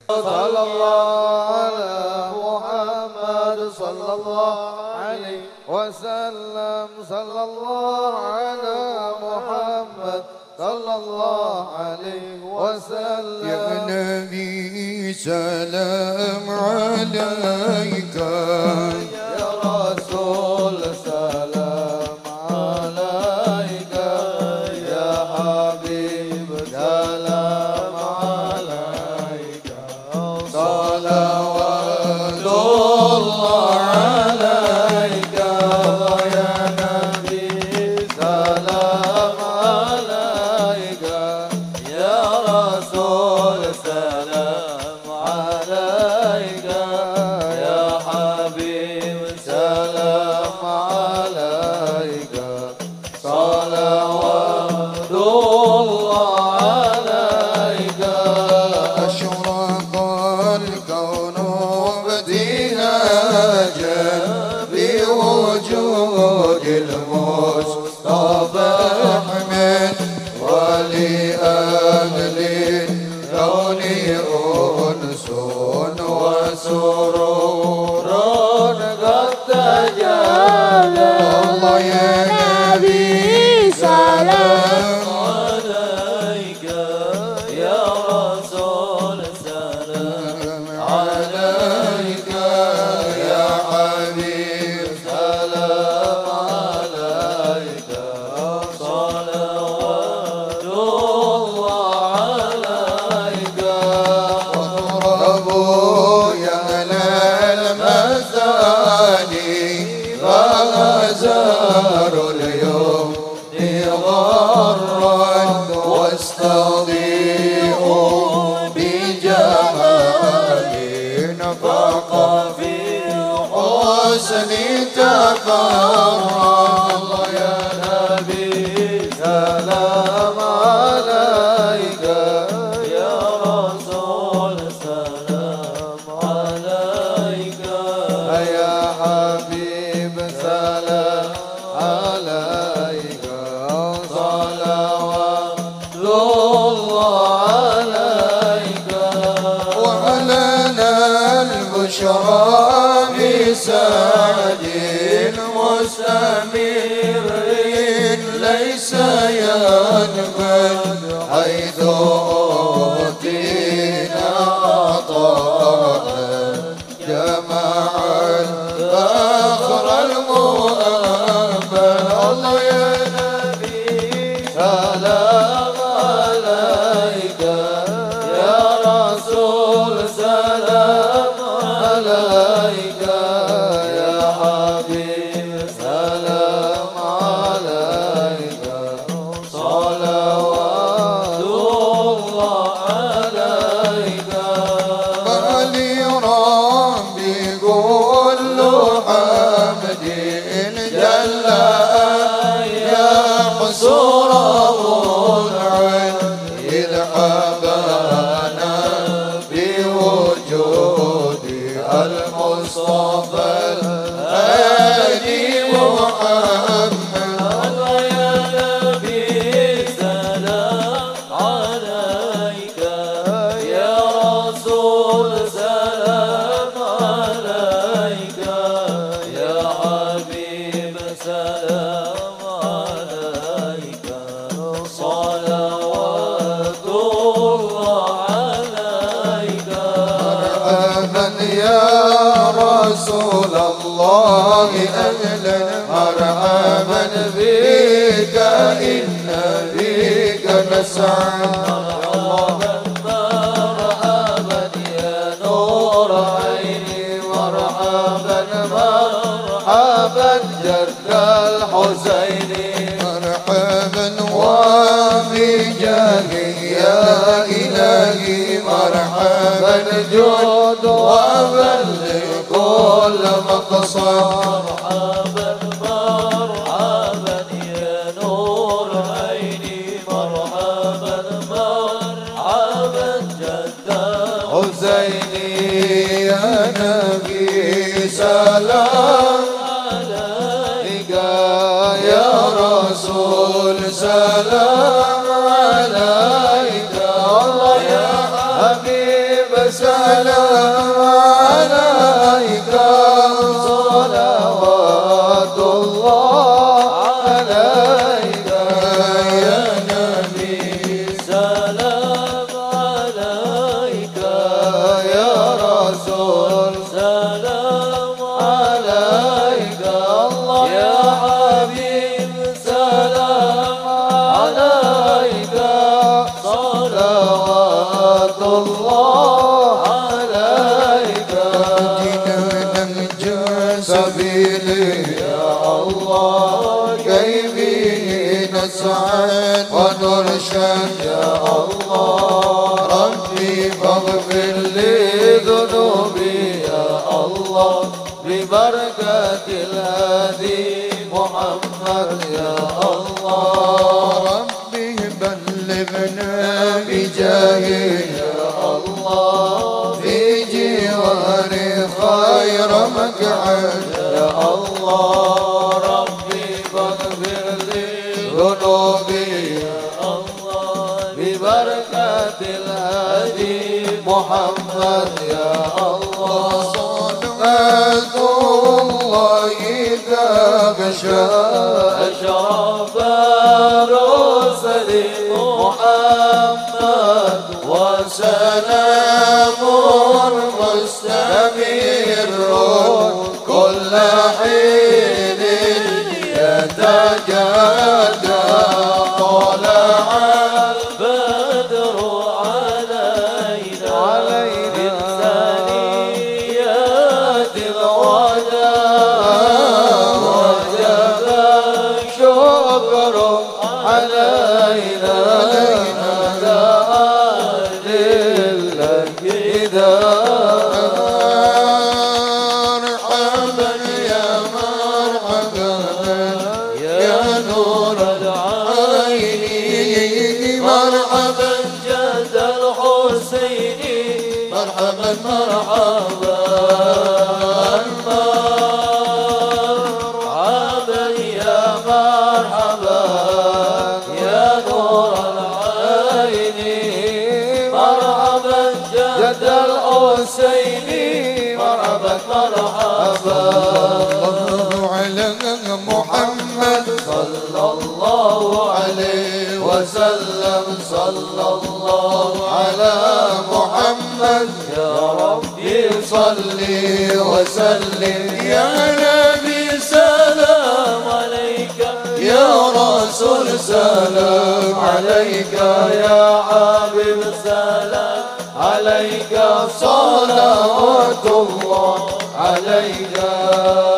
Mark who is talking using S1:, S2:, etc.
S1: صلى الله على محمد صلى الله عليه وسلم صلى الله على محمد صلى الله عليه وسلم
S2: يا نبي سلام عليك
S1: يا رسول سلام عليك يا حبيب سلام عليك صلوات الله عليك يا نبي سلام عليك يا رسول سلام عليك يا حبيب سلام عليك صلوات الله عليك
S2: أشرق الكون ابتهاجا بوجود المصطفى أحمد ولأهل الكون أنس وسرور
S1: قد تجلى
S2: الله يا
S1: نبي سلام عليك يا رسول سلام عليك يا حبيب سلام عليك صلوات الله عليك
S2: اضربوا يا أهل المثاني فازاروا اليوم غرا واستضيئوا بجمال نفق
S1: في
S2: حسن تفرع
S1: الله يا نبي سلام عليك يا رسول سلام عليك يا حبيب سلام عليك صلوات الله عليك
S2: وعلنا البشرى بسعد مستمر ليس ينفد حيث أوتينا عطاء جمع الفخر المؤمن الله يا
S1: نبي سلام عليك يا رسول سلام عليك يا حبيب سلام عليك صلوات الله عليك
S2: علي ربي كل حمد جل يحصره العلم إذ حبانا بوجود المصطفى الهادي محمد
S1: الله يا نبي سلام عليك يا رسول سلام عليك يا حبيب سلام عليك صلوات الله عليك
S2: مرحبا يا رسول الله أهلا مرحبا بك إن بك نسعد
S1: مرحبا مرحبا يا نور عيني مرحبا مرحبا جد الحسين
S2: مرحبا وبجاه يا إلهي مرحبا جود وبلغ كل مقصد
S1: مرحبا مرحبا يا نور عيني مرحبا مرحبا جد
S2: حسيني يا نبي سلام عليك يا رسول سلام عليك الله يا حبيب سلام سلام عليك صلوات الله عليك يا نبي
S1: سلام عليك
S2: يا رسول
S1: سلام
S2: عليك الله
S1: يا حبيب سلام عليك
S2: صلوات الله عليك جئنا ننجو سبيلي يا الله كي به نسعد ونرشد يا الله ربي فاغفر لي ذنوبي يا الله ببركة الهادي محمد يا الله ربي بلغنا بجاهه يا الله في جوار خير مقعد يا الله ربي فاغفر لي ذنوبي يا الله ببركة الهادي محمد يا الله صلاة الله إذا غشى
S1: أشرف رسل محمد
S2: وسلام مستمر كل حين يتجدد طلع
S1: البدر علينا من ثنيات الوداع
S2: وجب الشكر علينا مرحبا يا مرحبا يا نور العين مرحبا
S1: جد الحسين
S2: مرحبا
S1: مرحبا مرحبا يا مرحبا يا نور العين مرحبا جد الحسين مرحبا مرحبا
S2: الله على محمد
S1: صلى الله
S2: عليه وسلم صلى الله على محمد
S1: يا ربي
S2: صلي وسلم يا نبي
S1: سلام عليك
S2: يا رسول سلام عليك
S1: يا حبيب سلام عليك
S2: صلوات الله عليك